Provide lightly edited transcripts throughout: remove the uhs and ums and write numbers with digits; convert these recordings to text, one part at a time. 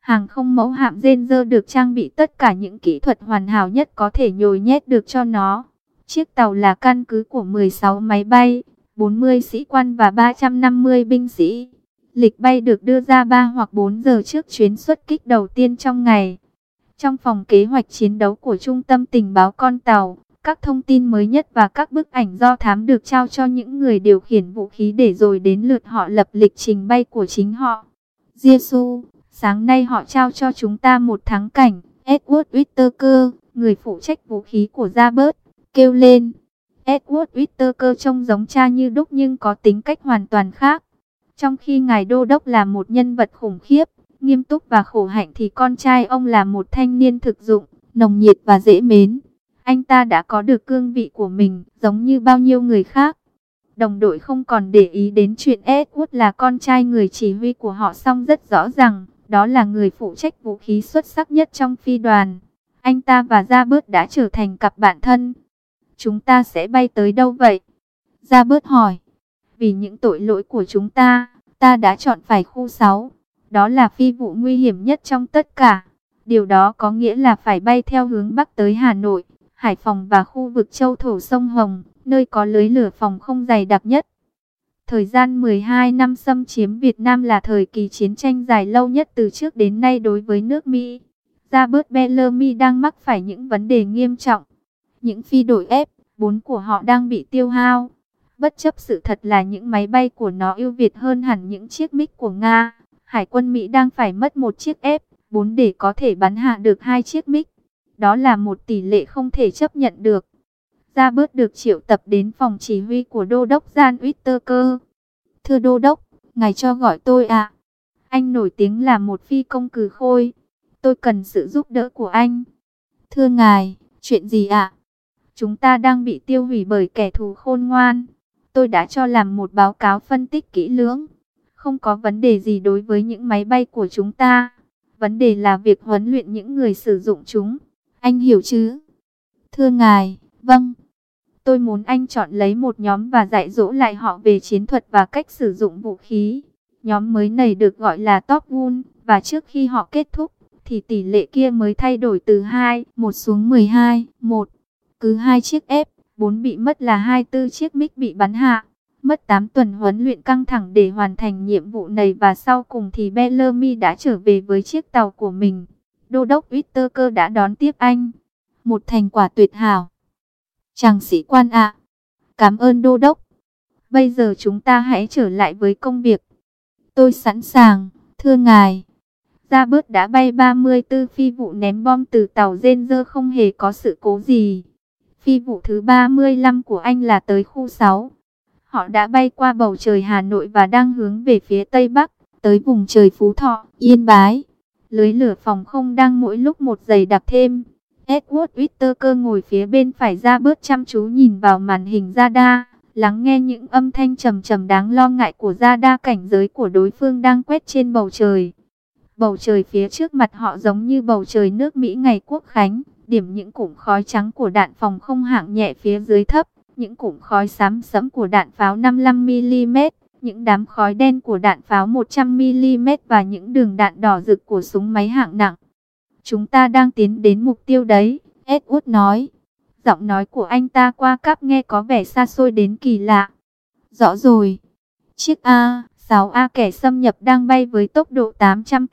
Hàng không mẫu hạm Ranger được trang bị tất cả những kỹ thuật hoàn hảo nhất có thể nhồi nhét được cho nó. Chiếc tàu là căn cứ của 16 máy bay, 40 sĩ quan và 350 binh sĩ. Lịch bay được đưa ra 3 hoặc 4 giờ trước chuyến xuất kích đầu tiên trong ngày. Trong phòng kế hoạch chiến đấu của Trung tâm Tình báo con tàu, các thông tin mới nhất và các bức ảnh do thám được trao cho những người điều khiển vũ khí để rồi đến lượt họ lập lịch trình bay của chính họ. Giêsu, sáng nay họ trao cho chúng ta một thắng cảnh. Edward Whittaker, người phụ trách vũ khí của Robert, kêu lên. Edward Whittaker trông giống cha như đúc nhưng có tính cách hoàn toàn khác. Trong khi ngài đô đốc là một nhân vật khủng khiếp, nghiêm túc và khổ hạnh thì con trai ông là một thanh niên thực dụng, nồng nhiệt và dễ mến. Anh ta đã có được cương vị của mình, giống như bao nhiêu người khác. Đồng đội không còn để ý đến chuyện Edward là con trai người chỉ huy của họ, song rất rõ ràng, đó là người phụ trách vũ khí xuất sắc nhất trong phi đoàn. Anh ta và Robert đã trở thành cặp bạn thân. Chúng ta sẽ bay tới đâu vậy? Robert hỏi. Vì những tội lỗi của chúng ta, ta đã chọn phải khu 6. Đó là phi vụ nguy hiểm nhất trong tất cả. Điều đó có nghĩa là phải bay theo hướng Bắc tới Hà Nội, Hải Phòng và khu vực châu thổ sông Hồng, nơi có lưới lửa phòng không dày đặc nhất. Thời gian 12 năm xâm chiếm Việt Nam là thời kỳ chiến tranh dài lâu nhất từ trước đến nay đối với nước Mỹ. Robert Bellamy đang mắc phải những vấn đề nghiêm trọng. Những phi đội F-4 của họ đang bị tiêu hao. Bất chấp sự thật là những máy bay của nó ưu việt hơn hẳn những chiếc MiG của Nga, Hải quân Mỹ đang phải mất một chiếc F-4 để có thể bắn hạ được 2 chiếc MiG. Đó là một tỷ lệ không thể chấp nhận được. Robert được triệu tập đến phòng chỉ huy của Đô đốc Jan Whittaker. Thưa Đô đốc, ngài cho gọi tôi ạ. Anh nổi tiếng là một phi công cừ khôi. Tôi cần sự giúp đỡ của anh. Thưa ngài, chuyện gì ạ? Chúng ta đang bị tiêu hủy bởi kẻ thù khôn ngoan. Tôi đã cho làm một báo cáo phân tích kỹ lưỡng. Không có vấn đề gì đối với những máy bay của chúng ta. Vấn đề là việc huấn luyện những người sử dụng chúng. Anh hiểu chứ? Thưa ngài, vâng. Tôi muốn anh chọn lấy một nhóm và dạy dỗ lại họ về chiến thuật và cách sử dụng vũ khí. Nhóm mới này được gọi là Top Gun, và trước khi họ kết thúc, thì tỷ lệ kia mới thay đổi từ 2-1 xuống 12-1. Cứ 2 chiếc F-4 bị mất là 24 chiếc MiG bị bắn hạ. Mất 8 tuần huấn luyện căng thẳng để hoàn thành nhiệm vụ này và sau cùng thì Bellamy đã trở về với chiếc tàu của mình. Đô đốc Whittaker đã đón tiếp anh. Một thành quả tuyệt hảo. Chàng sĩ quan ạ. Cảm ơn đô đốc. Bây giờ chúng ta hãy trở lại với công việc. Tôi sẵn sàng, thưa ngài. Robert đã bay 34 phi vụ ném bom từ tàu Ranger không hề có sự cố gì. Phi vụ thứ 35 của anh là tới khu 6. Họ đã bay qua bầu trời Hà Nội và đang hướng về phía Tây Bắc, tới vùng trời Phú Thọ, Yên Bái. Lưới lửa phòng không đang mỗi lúc một dày đặc thêm. Edward Whittaker ngồi phía bên phải Robert chăm chú nhìn vào màn hình radar, lắng nghe những âm thanh trầm trầm đáng lo ngại của radar cảnh giới của đối phương đang quét trên bầu trời. Bầu trời phía trước mặt họ giống như bầu trời nước Mỹ ngày Quốc khánh, điểm những cụm khói trắng của đạn phòng không hạng nhẹ phía dưới thấp, những cụm khói xám sẫm của đạn pháo 55mm, những đám khói đen của đạn pháo 100mm và những đường đạn đỏ rực của súng máy hạng nặng. Chúng ta đang tiến đến mục tiêu đấy, Edward nói. Giọng nói của anh ta qua cáp nghe có vẻ xa xôi đến kỳ lạ. Rõ rồi. Chiếc A-6A kẻ xâm nhập đang bay với tốc độ 800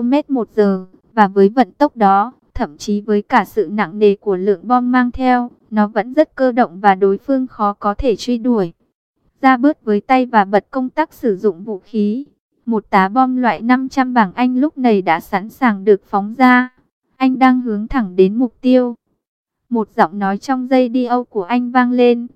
km/h, và với vận tốc đó, thậm chí với cả sự nặng nề của lượng bom mang theo, nó vẫn rất cơ động và đối phương khó có thể truy đuổi. Ra bớt với tay và bật công tắc sử dụng vũ khí. Một tá bom loại 500 bảng Anh lúc này đã sẵn sàng được phóng ra. Anh đang hướng thẳng đến mục tiêu. Một giọng nói trong radio của anh vang lên.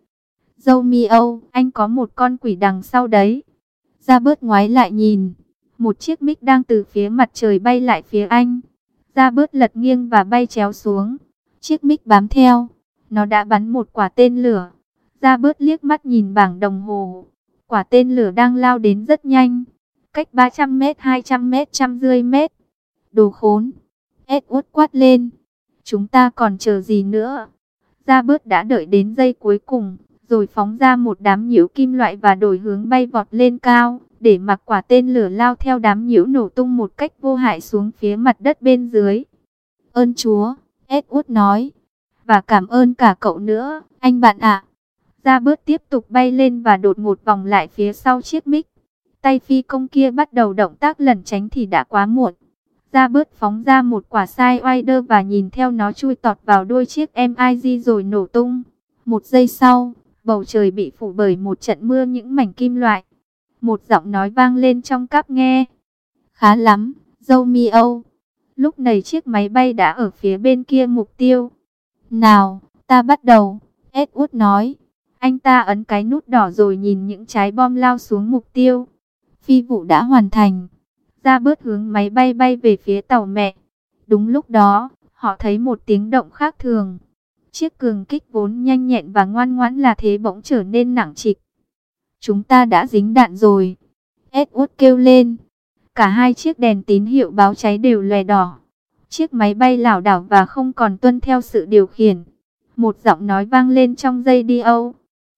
Romeo, anh có một con quỷ đằng sau đấy. Ra bớt ngoái lại nhìn. Một chiếc MiG đang từ phía mặt trời bay lại phía anh. Ra bớt lật nghiêng và bay chéo xuống. Chiếc MiG bám theo. Nó đã bắn một quả tên lửa. Ra bớt liếc mắt nhìn bảng đồng hồ. Quả tên lửa đang lao đến rất nhanh. Cách 300 m, 200 m, 150 m. Đồ khốn. Edward quát lên. Chúng ta còn chờ gì nữa? Ra bớt đã đợi đến giây cuối cùng, rồi phóng ra một đám nhiễu kim loại và đổi hướng bay vọt lên cao, để mặc quả tên lửa lao theo đám nhiễu nổ tung một cách vô hại xuống phía mặt đất bên dưới. Ơn Chúa, Edward nói, và cảm ơn cả cậu nữa, anh bạn ạ. Robert tiếp tục bay lên và đột ngột vòng lại phía sau chiếc mic. Tay phi công kia bắt đầu động tác lẩn tránh thì đã quá muộn. Robert phóng ra một quả Sidewinder và nhìn theo nó chui tọt vào đuôi chiếc MiG rồi nổ tung. Một giây sau, bầu trời bị phủ bởi một trận mưa những mảnh kim loại. Một giọng nói vang lên trong cáp nghe. Khá lắm, Romeo. Lúc này chiếc máy bay đã ở phía bên kia mục tiêu. Nào, ta bắt đầu, Edward nói. Anh ta ấn cái nút đỏ rồi nhìn những trái bom lao xuống mục tiêu. Phi vụ đã hoàn thành. Robert hướng máy bay bay về phía tàu mẹ. Đúng lúc đó, họ thấy một tiếng động khác thường. Chiếc cường kích vốn nhanh nhẹn và ngoan ngoãn là thế bỗng trở nên nặng trịch. Chúng ta đã dính đạn rồi, Edward kêu lên. Cả hai chiếc đèn tín hiệu báo cháy đều lòe đỏ. Chiếc máy bay lảo đảo và không còn tuân theo sự điều khiển. Một giọng nói vang lên trong radio.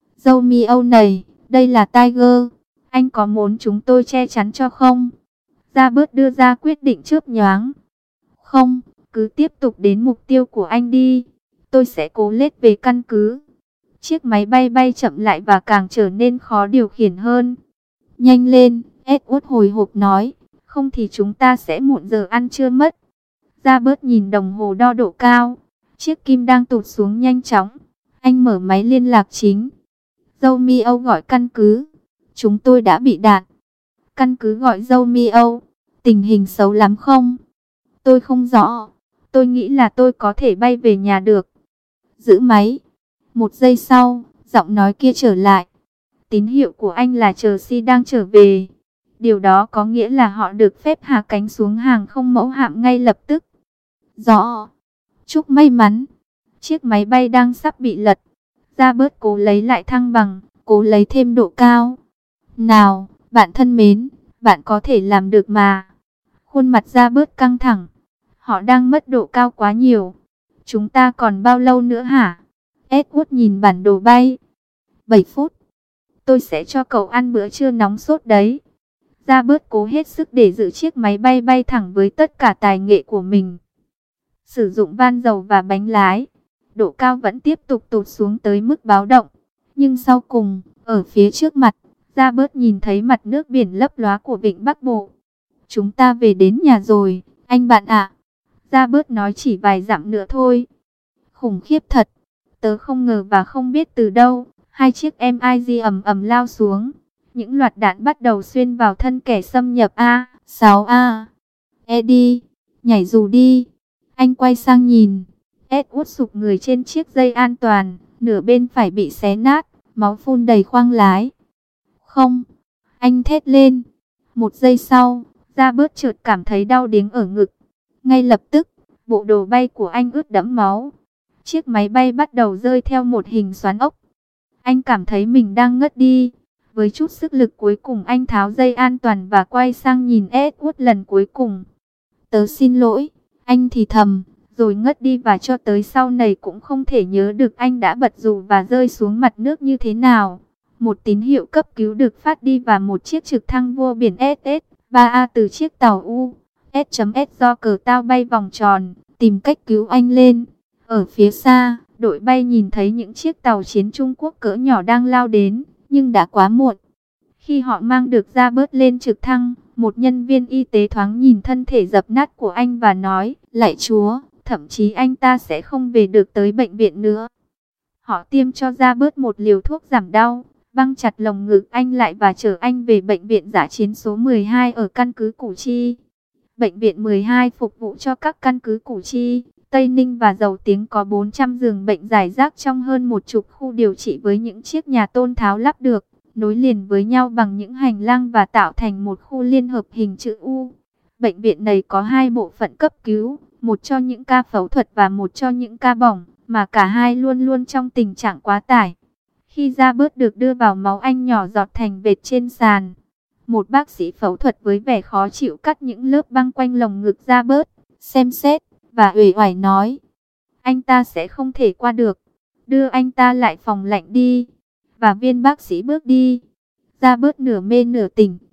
Romeo này, đây là Tiger. Anh có muốn chúng tôi che chắn cho không? Robert đưa ra quyết định chớp nhoáng. Không, cứ tiếp tục đến mục tiêu của anh đi. Tôi sẽ cố lết về căn cứ. Chiếc máy bay bay chậm lại và càng trở nên khó điều khiển hơn. Nhanh lên, Edward hồi hộp nói. Không thì chúng ta sẽ muộn giờ ăn trưa mất. Robert nhìn đồng hồ đo độ cao. Chiếc kim đang tụt xuống nhanh chóng. Anh mở máy liên lạc chính. Romeo gọi căn cứ. Chúng tôi đã bị đạn. Căn cứ gọi Romeo. Tình hình xấu lắm không? Tôi không rõ. Tôi nghĩ là tôi có thể bay về nhà được. Giữ máy. Một giây sau, giọng nói kia trở lại. Tín hiệu của anh là Chelsea đang trở về. Điều đó có nghĩa là họ được phép hạ cánh xuống hàng không mẫu hạm ngay lập tức. Rõ. Chúc may mắn. Chiếc máy bay đang sắp bị lật. Robert cố lấy lại thăng bằng, cố lấy thêm độ cao. Nào, bạn thân mến, bạn có thể làm được mà. Khuôn mặt Robert căng thẳng. Họ đang mất độ cao quá nhiều. Chúng ta còn bao lâu nữa hả? Edward nhìn bản đồ bay. 7 phút. Tôi sẽ cho cậu ăn bữa trưa nóng sốt đấy. Robert cố hết sức để giữ chiếc máy bay bay thẳng với tất cả tài nghệ của mình. Sử dụng van dầu và bánh lái. Độ cao vẫn tiếp tục tụt xuống tới mức báo động. Nhưng sau cùng, ở phía trước mặt, Robert nhìn thấy mặt nước biển lấp lóa của vịnh Bắc Bộ. Chúng ta về đến nhà rồi, anh bạn ạ. Robert nói chỉ vài dặm nữa thôi. Khủng khiếp thật. Tớ không ngờ và không biết từ đâu, hai chiếc MiG ầm ầm lao xuống. Những loạt đạn bắt đầu xuyên vào thân kẻ xâm nhập A, 6A. Eddie, nhảy dù đi. Anh quay sang nhìn. Edward sụp người trên chiếc dây an toàn, nửa bên phải bị xé nát, máu phun đầy khoang lái. Không, anh thét lên. Một giây sau, Robert chợt cảm thấy đau điếng ở ngực. Ngay lập tức, bộ đồ bay của anh ướt đẫm máu. Chiếc máy bay bắt đầu rơi theo một hình xoắn ốc. Anh cảm thấy mình đang ngất đi. Với chút sức lực cuối cùng anh tháo dây an toàn và quay sang nhìn Edward lần cuối cùng. Tớ xin lỗi, anh thì thầm, rồi ngất đi và cho tới sau này cũng không thể nhớ được anh đã bật dù và rơi xuống mặt nước như thế nào. Một tín hiệu cấp cứu được phát đi và một chiếc trực thăng vua biển SS-3A từ chiếc tàu U.S.S do cờ tao bay vòng tròn, tìm cách cứu anh lên. Ở phía xa, đội bay nhìn thấy những chiếc tàu chiến Trung Quốc cỡ nhỏ đang lao đến, nhưng đã quá muộn. Khi họ mang được ra bớt lên trực thăng, một nhân viên y tế thoáng nhìn thân thể dập nát của anh và nói, lạy Chúa, thậm chí anh ta sẽ không về được tới bệnh viện nữa. Họ tiêm cho ra bớt một liều thuốc giảm đau, băng chặt lồng ngực anh lại và chở anh về bệnh viện dã chiến số 12 ở căn cứ Củ Chi. Bệnh viện 12 phục vụ cho các căn cứ Củ Chi, Tây Ninh và Dầu Tiếng có 400 giường bệnh rải rác trong hơn một chục khu điều trị với những chiếc nhà tôn tháo lắp được, nối liền với nhau bằng những hành lang và tạo thành một khu liên hợp hình chữ U. Bệnh viện này có hai bộ phận cấp cứu, một cho những ca phẫu thuật và một cho những ca bỏng, mà cả hai luôn luôn trong tình trạng quá tải. Khi da bớt được đưa vào máu anh nhỏ giọt thành vệt trên sàn. Một bác sĩ phẫu thuật với vẻ khó chịu cắt những lớp băng quanh lồng ngực da bớt, xem xét, và uể oải nói. Anh ta sẽ không thể qua được. Đưa anh ta lại phòng lạnh đi. Và viên bác sĩ bước đi. Da bớt nửa mê nửa tỉnh,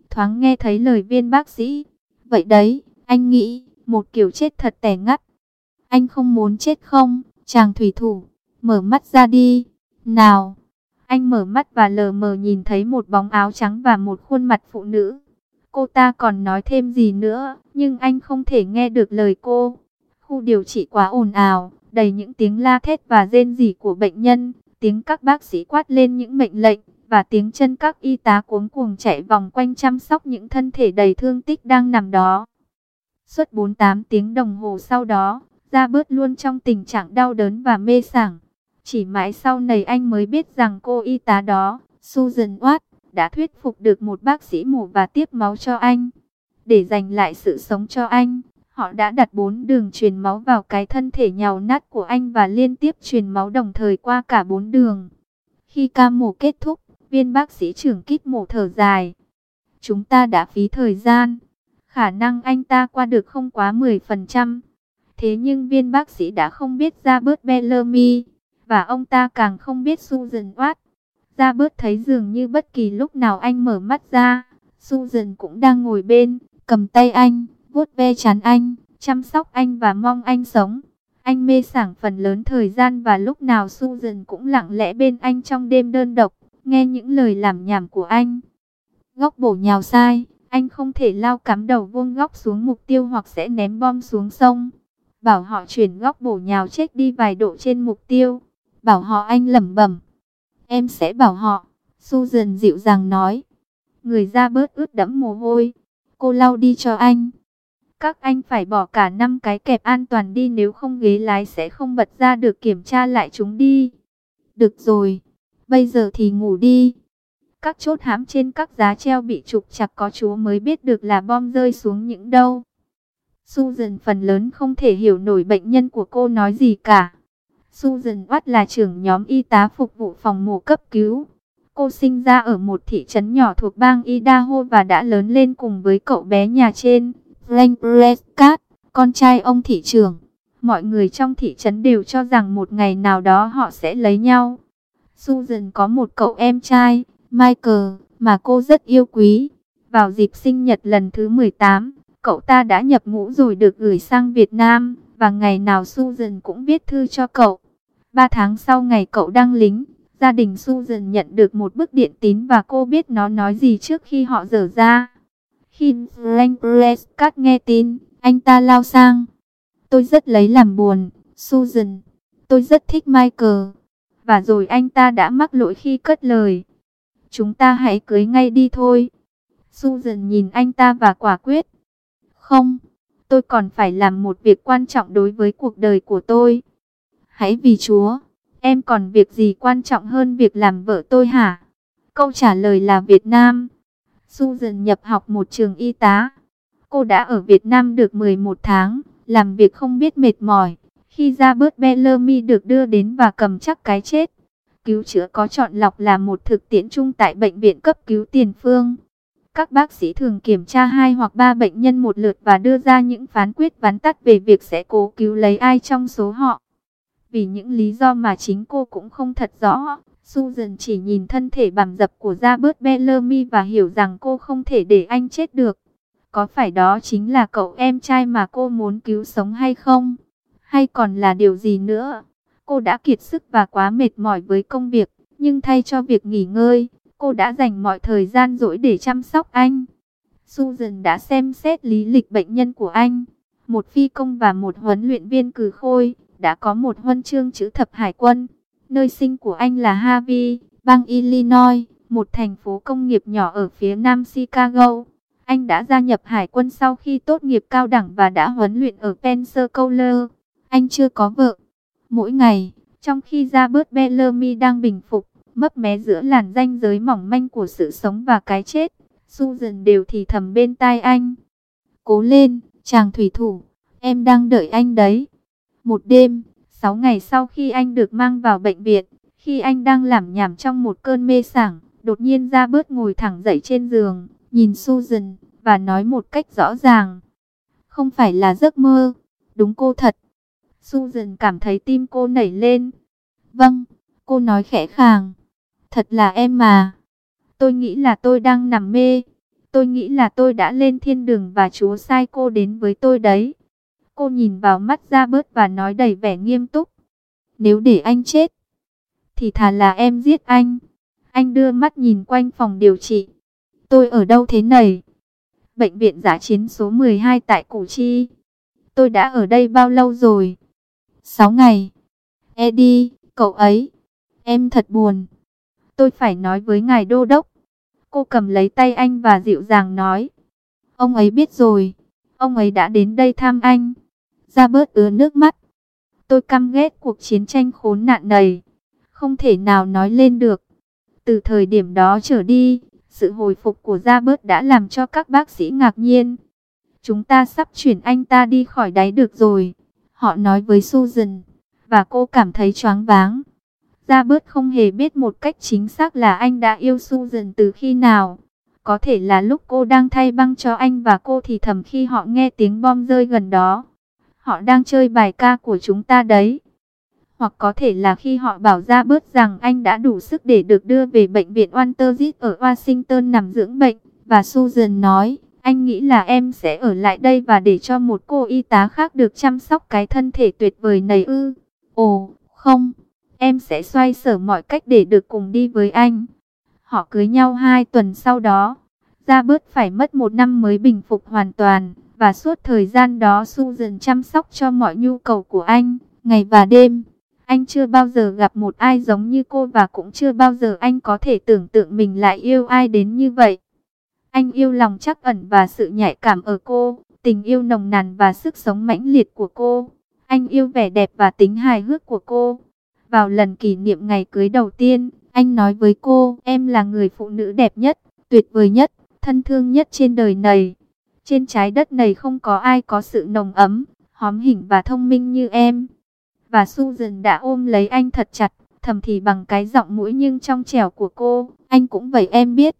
thoáng nghe thấy lời viên bác sĩ. Vậy đấy, anh nghĩ, một kiểu chết thật tẻ ngắt. Anh không muốn chết không, chàng thủy thủ, mở mắt ra đi, nào. Anh mở mắt và lờ mờ nhìn thấy một bóng áo trắng và một khuôn mặt phụ nữ. Cô ta còn nói thêm gì nữa, nhưng anh không thể nghe được lời cô. Khu điều trị quá ồn ào, đầy những tiếng la thét và rên rỉ của bệnh nhân, tiếng các bác sĩ quát lên những mệnh lệnh, và tiếng chân các y tá cuống cuồng chạy vòng quanh chăm sóc những thân thể đầy thương tích đang nằm đó. Suốt 48 tiếng đồng hồ sau đó, Robert luôn trong tình trạng đau đớn và mê sảng. Chỉ mãi sau này anh mới biết rằng cô y tá đó, Susan Watt, đã thuyết phục được một bác sĩ mổ và tiếp máu cho anh. Để giành lại sự sống cho anh, họ đã đặt 4 đường truyền máu vào cái thân thể nhàu nát của anh và liên tiếp truyền máu đồng thời qua cả 4 đường. Khi ca mổ kết thúc, viên bác sĩ trưởng kíp mổ thở dài. Chúng ta đã phí thời gian. Khả năng anh ta qua được không quá 10%. Thế nhưng viên bác sĩ đã không biết Robert Bellamy, và ông ta càng không biết Susan Watt. Robert thấy dường như bất kỳ lúc nào anh mở mắt ra, Susan cũng đang ngồi bên, cầm tay anh, vuốt ve trán anh, chăm sóc anh và mong anh sống. Anh mê sảng phần lớn thời gian và lúc nào Susan cũng lặng lẽ bên anh trong đêm đơn độc, nghe những lời lảm nhảm của anh. Góc bổ nhào sai, anh không thể lao cắm đầu vuông góc xuống mục tiêu hoặc sẽ ném bom xuống sông. Bảo họ chuyển góc bổ nhào chết đi vài độ trên mục tiêu. Bảo họ, anh lẩm bẩm. Em sẽ bảo họ, Susan dịu dàng nói. Người ra bớt ướt đẫm mồ hôi. Cô lau đi cho anh. Các anh phải bỏ cả 5 cái kẹp an toàn đi, nếu không ghế lái sẽ không bật ra được, kiểm tra lại chúng đi. Được rồi, bây giờ thì ngủ đi. Các chốt hãm trên các giá treo bị trục chặt có Chúa mới biết được là bom rơi xuống những đâu. Susan phần lớn không thể hiểu nổi bệnh nhân của cô nói gì cả. Susan Watt là trưởng nhóm y tá phục vụ phòng mổ cấp cứu. Cô sinh ra ở một thị trấn nhỏ thuộc bang Idaho và đã lớn lên cùng với cậu bé nhà trên, Frank Prescott, con trai ông thị trưởng. Mọi người trong thị trấn đều cho rằng một ngày nào đó họ sẽ lấy nhau. Susan có một cậu em trai, Michael, mà cô rất yêu quý. Vào dịp sinh nhật lần thứ 18, cậu ta đã nhập ngũ rồi được gửi sang Việt Nam, và ngày nào Susan cũng viết thư cho cậu. 3 tháng sau ngày cậu đăng lính, gia đình Susan nhận được một bức điện tín và cô biết nó nói gì trước khi họ dở ra. Khi Frank Prescott nghe tin, anh ta lao sang. Tôi rất lấy làm buồn, Susan. Tôi rất thích Michael. Và rồi anh ta đã mắc lỗi khi cất lời. Chúng ta hãy cưới ngay đi thôi. Susan nhìn anh ta và quả quyết. Không, tôi còn phải làm một việc quan trọng đối với cuộc đời của tôi. Hãy vì Chúa, em còn việc gì quan trọng hơn việc làm vợ tôi hả? Câu trả lời là Việt Nam. Susan nhập học một trường y tá. Cô đã ở Việt Nam được 11 tháng, làm việc không biết mệt mỏi. Khi Robert Bellamy được đưa đến và cầm chắc cái chết. Cứu chữa có chọn lọc là một thực tiễn chung tại bệnh viện cấp cứu tiền phương. Các bác sĩ thường kiểm tra 2 hoặc 3 bệnh nhân một lượt và đưa ra những phán quyết vắn tắt về việc sẽ cố cứu lấy ai trong số họ. Vì những lý do mà chính cô cũng không thật rõ, Susan chỉ nhìn thân thể bằm dập của Robert Bellamy và hiểu rằng cô không thể để anh chết được. Có phải đó chính là cậu em trai mà cô muốn cứu sống hay không? Hay còn là điều gì nữa? Cô đã kiệt sức và quá mệt mỏi với công việc, nhưng thay cho việc nghỉ ngơi, cô đã dành mọi thời gian rỗi để chăm sóc anh. Susan đã xem xét lý lịch bệnh nhân của anh. Một phi công và một huấn luyện viên cừ khôi, đã có một huân chương chữ thập hải quân. Nơi sinh của anh là Harvey, bang Illinois, một thành phố công nghiệp nhỏ ở phía nam Chicago. Anh đã gia nhập hải quân sau khi tốt nghiệp cao đẳng và đã huấn luyện ở Pensacola. Anh chưa có vợ. Mỗi ngày, trong khi Robert Bellamy đang bình phục, mấp mé giữa làn ranh giới mỏng manh của sự sống và cái chết, Susan đều thì thầm bên tai anh. Cố lên, chàng thủy thủ, em đang đợi anh đấy. Một đêm, 6 ngày sau khi anh được mang vào bệnh viện, khi anh đang lảm nhảm trong một cơn mê sảng, đột nhiên Robert ngồi thẳng dậy trên giường, nhìn Susan, và nói một cách rõ ràng. Không phải là giấc mơ, đúng cô thật. Susan cảm thấy tim cô nảy lên. Vâng, cô nói khẽ khàng. Thật là em mà. Tôi nghĩ là tôi đang nằm mê. Tôi nghĩ là tôi đã lên thiên đường và Chúa sai cô đến với tôi đấy. Cô nhìn vào mắt Robert và nói đầy vẻ nghiêm túc. Nếu để anh chết, thì thà là em giết anh. Anh đưa mắt nhìn quanh phòng điều trị. Tôi ở đâu thế này? Bệnh viện dã chiến số 12 tại Củ Chi. Tôi đã ở đây bao lâu rồi? 6 ngày. Eddie, cậu ấy. Em thật buồn. Tôi phải nói với ngài đô đốc. Cô cầm lấy tay anh và dịu dàng nói. Ông ấy biết rồi. Ông ấy đã đến đây thăm anh. Robert ứa nước mắt. Tôi căm ghét cuộc chiến tranh khốn nạn này. Không thể nào nói lên được. Từ thời điểm đó trở đi, sự hồi phục của Robert đã làm cho các bác sĩ ngạc nhiên. Chúng ta sắp chuyển anh ta đi khỏi đáy được rồi. Họ nói với Susan. Và cô cảm thấy choáng váng. Robert không hề biết một cách chính xác là anh đã yêu Susan từ khi nào. Có thể là lúc cô đang thay băng cho anh và cô thì thầm khi họ nghe tiếng bom rơi gần đó. Họ đang chơi bài ca của chúng ta đấy. Hoặc có thể là khi họ bảo Robert rằng anh đã đủ sức để được đưa về bệnh viện Walter ở Washington nằm dưỡng bệnh. Và Susan nói, anh nghĩ là em sẽ ở lại đây và để cho một cô y tá khác được chăm sóc cái thân thể tuyệt vời này ư? Ồ, không. Em sẽ xoay sở mọi cách để được cùng đi với anh. Họ cưới nhau 2 tuần sau đó. Robert phải mất 1 năm mới bình phục hoàn toàn. Và suốt thời gian đó Susan chăm sóc cho mọi nhu cầu của anh, ngày và đêm. Anh chưa bao giờ gặp một ai giống như cô và cũng chưa bao giờ anh có thể tưởng tượng mình lại yêu ai đến như vậy. Anh yêu lòng trắc ẩn và sự nhạy cảm ở cô, tình yêu nồng nàn và sức sống mãnh liệt của cô. Anh yêu vẻ đẹp và tính hài hước của cô. Vào lần kỷ niệm ngày cưới đầu tiên, anh nói với cô, em là người phụ nữ đẹp nhất, tuyệt vời nhất, thân thương nhất trên đời này. Trên trái đất này không có ai có sự nồng ấm, hóm hỉnh và thông minh như em. Và Susan đã ôm lấy anh thật chặt, thầm thì bằng cái giọng mũi nhưng trong trẻo của cô, anh cũng vậy em biết.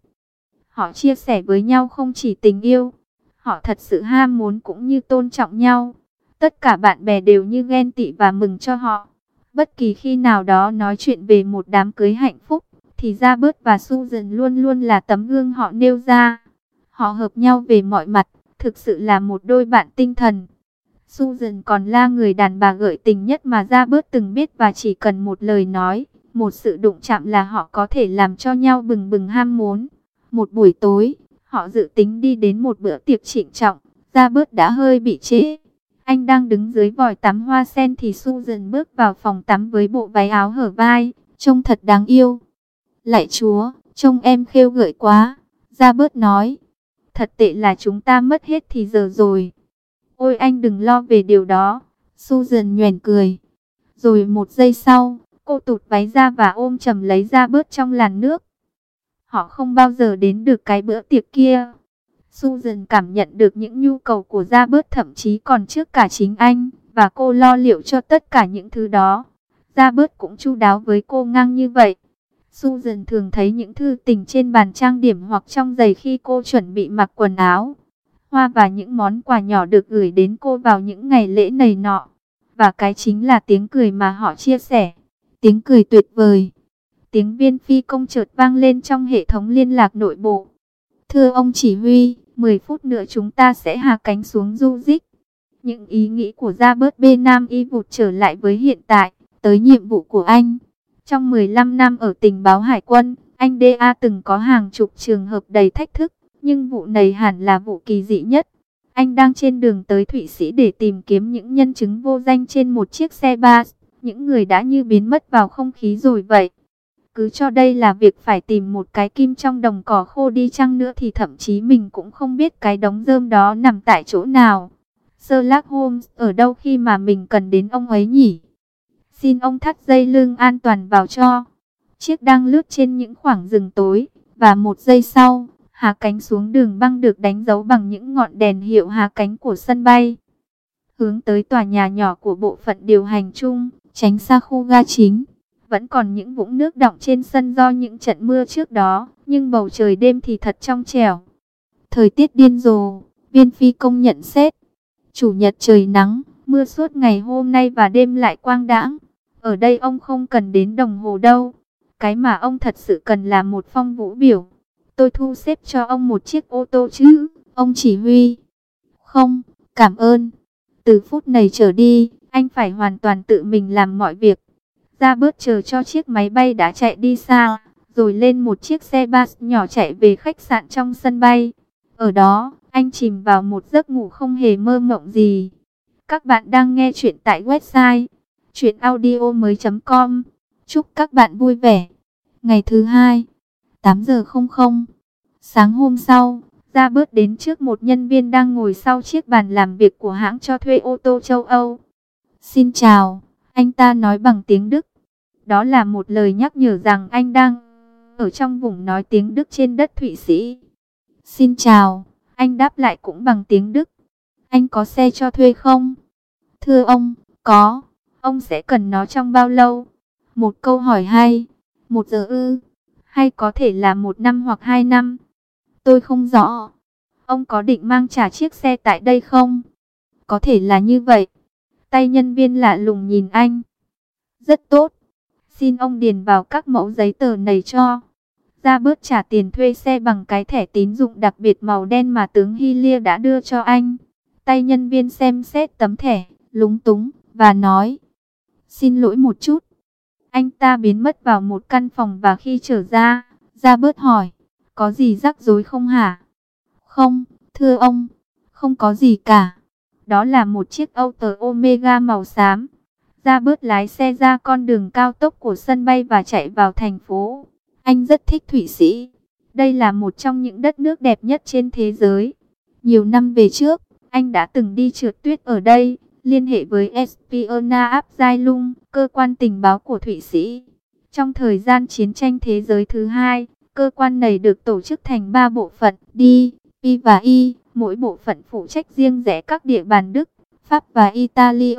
Họ chia sẻ với nhau không chỉ tình yêu, họ thật sự ham muốn cũng như tôn trọng nhau. Tất cả bạn bè đều như ghen tị và mừng cho họ. Bất kỳ khi nào đó nói chuyện về một đám cưới hạnh phúc, thì Robert và Susan luôn luôn là tấm gương họ nêu ra. Họ hợp nhau về mọi mặt, thực sự là một đôi bạn tinh thần. Susan còn là người đàn bà gợi tình nhất mà Robert từng biết và chỉ cần một lời nói, một sự đụng chạm là họ có thể làm cho nhau bừng bừng ham muốn. Một buổi tối, họ dự tính đi đến một bữa tiệc trịnh trọng, Robert đã hơi bị trễ. Anh đang đứng dưới vòi tắm hoa sen thì Susan bước vào phòng tắm với bộ váy áo hở vai, trông thật đáng yêu. Lạy Chúa, trông em khêu gợi quá, Robert nói. Thật tệ là chúng ta mất hết thì giờ rồi. Ôi anh đừng lo về điều đó, Susan nhoẻn cười. Rồi một giây sau, cô tụt váy ra và ôm chầm lấy Robert trong làn nước. Họ không bao giờ đến được cái bữa tiệc kia. Susan cảm nhận được những nhu cầu của Robert thậm chí còn trước cả chính anh, và cô lo liệu cho tất cả những thứ đó. Robert cũng chu đáo với cô ngang như vậy. Susan thường thấy những thư tình trên bàn trang điểm hoặc trong giày khi cô chuẩn bị mặc quần áo. Hoa và những món quà nhỏ được gửi đến cô vào những ngày lễ này nọ. Và cái chính là tiếng cười mà họ chia sẻ. Tiếng cười tuyệt vời. Tiếng viên phi công chợt vang lên trong hệ thống liên lạc nội bộ. Thưa ông chỉ huy, 10 phút nữa chúng ta sẽ hạ cánh xuống Zurich. Những ý nghĩ của Robert B. Nam y vụt trở lại với hiện tại, tới nhiệm vụ của anh. Trong 15 năm ở tình báo hải quân, anh D.A. từng có hàng chục trường hợp đầy thách thức, nhưng vụ này hẳn là vụ kỳ dị nhất. Anh đang trên đường tới Thụy Sĩ để tìm kiếm những nhân chứng vô danh trên một chiếc xe bus, những người đã như biến mất vào không khí rồi vậy. Cứ cho đây là việc phải tìm một cái kim trong đồng cỏ khô đi chăng nữa thì thậm chí mình cũng không biết cái đống rơm đó nằm tại chỗ nào. Sherlock Holmes ở đâu khi mà mình cần đến ông ấy nhỉ? Xin ông thắt dây lưng an toàn vào cho. Chiếc đang lướt trên những khoảng rừng tối, và một giây sau, hạ cánh xuống đường băng được đánh dấu bằng những ngọn đèn hiệu hạ cánh của sân bay. Hướng tới tòa nhà nhỏ của bộ phận điều hành chung, tránh xa khu ga chính. Vẫn còn những vũng nước đọng trên sân do những trận mưa trước đó, nhưng bầu trời đêm thì thật trong trẻo. Thời tiết điên rồ, viên phi công nhận xét. Chủ nhật trời nắng, mưa suốt ngày hôm nay và đêm lại quang đãng. Ở đây ông không cần đến đồng hồ đâu. Cái mà ông thật sự cần là một phong vũ biểu. Tôi thu xếp cho ông một chiếc ô tô chứ, ông chỉ huy. Không, cảm ơn. Từ phút này trở đi, anh phải hoàn toàn tự mình làm mọi việc. Ra bớt chờ cho chiếc máy bay đã chạy đi xa, rồi lên một chiếc xe bus nhỏ chạy về khách sạn trong sân bay. Ở đó, anh chìm vào một giấc ngủ không hề mơ mộng gì. Các bạn đang nghe chuyện tại website chuyenaudio.com. Chúc các bạn vui vẻ. Ngày thứ hai, 8 giờ 00. Sáng hôm sau, Ra bớt đến trước một nhân viên đang ngồi sau chiếc bàn làm việc của hãng cho thuê ô tô châu Âu. Xin chào, anh ta nói bằng tiếng Đức. Đó là một lời nhắc nhở rằng anh đang ở trong vùng nói tiếng Đức trên đất Thụy Sĩ. Xin chào, anh đáp lại cũng bằng tiếng Đức. Anh có xe cho thuê không? Thưa ông, có. Ông sẽ cần nó trong bao lâu? Một câu hỏi hay. 1 giờ ư? Hay có thể là 1 năm hoặc 2 năm? Tôi không rõ. Ông có định mang trả chiếc xe tại đây không? Có thể là như vậy. Tay nhân viên lạ lùng nhìn anh. Rất tốt. Xin ông điền vào các mẫu giấy tờ này cho. Ra bớt trả tiền thuê xe bằng cái thẻ tín dụng đặc biệt màu đen mà tướng Hillier đã đưa cho anh. Tay nhân viên xem xét tấm thẻ, lúng túng, và nói. Xin lỗi một chút. Anh ta biến mất vào một căn phòng và khi trở ra bớt hỏi. Có gì rắc rối không hả? Không, thưa ông, không có gì cả. Đó là một chiếc Auto Omega màu xám. Ra bớt lái xe ra con đường cao tốc của sân bay và chạy vào thành phố. Anh rất thích Thụy Sĩ. Đây là một trong những đất nước đẹp nhất trên thế giới. Nhiều năm về trước, anh đã từng đi trượt tuyết ở đây, liên hệ với Spionabteilung, cơ quan tình báo của Thụy Sĩ. Trong thời gian chiến tranh thế giới thứ hai, cơ quan này được tổ chức thành 3 bộ phận D, P và I, mỗi bộ phận phụ trách riêng rẽ các địa bàn Đức, Pháp và Italia.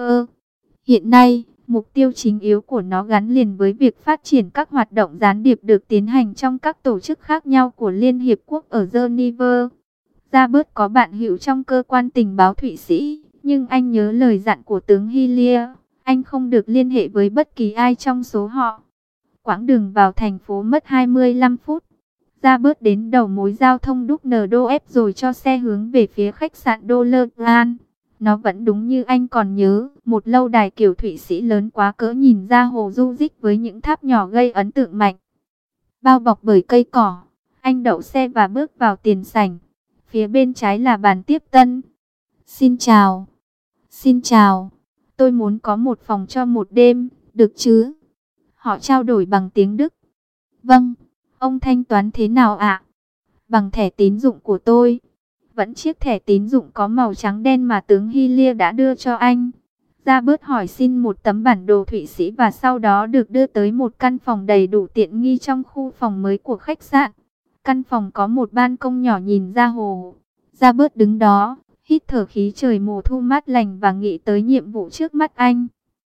Hiện nay, mục tiêu chính yếu của nó gắn liền với việc phát triển các hoạt động gián điệp được tiến hành trong các tổ chức khác nhau của Liên Hiệp Quốc ở Geneva. Ra bớt có bạn hữu trong cơ quan tình báo Thụy Sĩ, nhưng anh nhớ lời dặn của tướng Hillier, anh không được liên hệ với bất kỳ ai trong số họ. Quãng đường vào thành phố mất 25 phút. Ra bớt đến đầu mối giao thông Dubndorf rồi cho xe hướng về phía khách sạn Dollarland. Nó vẫn đúng như anh còn nhớ, một lâu đài kiểu Thụy Sĩ lớn quá cỡ nhìn ra hồ Du Dích với những tháp nhỏ gây ấn tượng mạnh. Bao bọc bởi cây cỏ, anh đậu xe và bước vào tiền sảnh. Phía bên trái là bàn tiếp tân. Xin chào. Xin chào. Tôi muốn có một phòng cho một đêm, được chứ? Họ trao đổi bằng tiếng Đức. Vâng, ông thanh toán thế nào ạ? Bằng thẻ tín dụng của tôi. Vẫn chiếc thẻ tín dụng có màu trắng đen mà tướng Hillier đã đưa cho anh. Ra bớt hỏi xin một tấm bản đồ Thụy Sĩ và sau đó được đưa tới một căn phòng đầy đủ tiện nghi trong khu phòng mới của khách sạn. Căn phòng có một ban công nhỏ nhìn ra hồ. Ra bớt đứng đó, hít thở khí trời mùa thu mát lành và nghĩ tới nhiệm vụ trước mắt anh.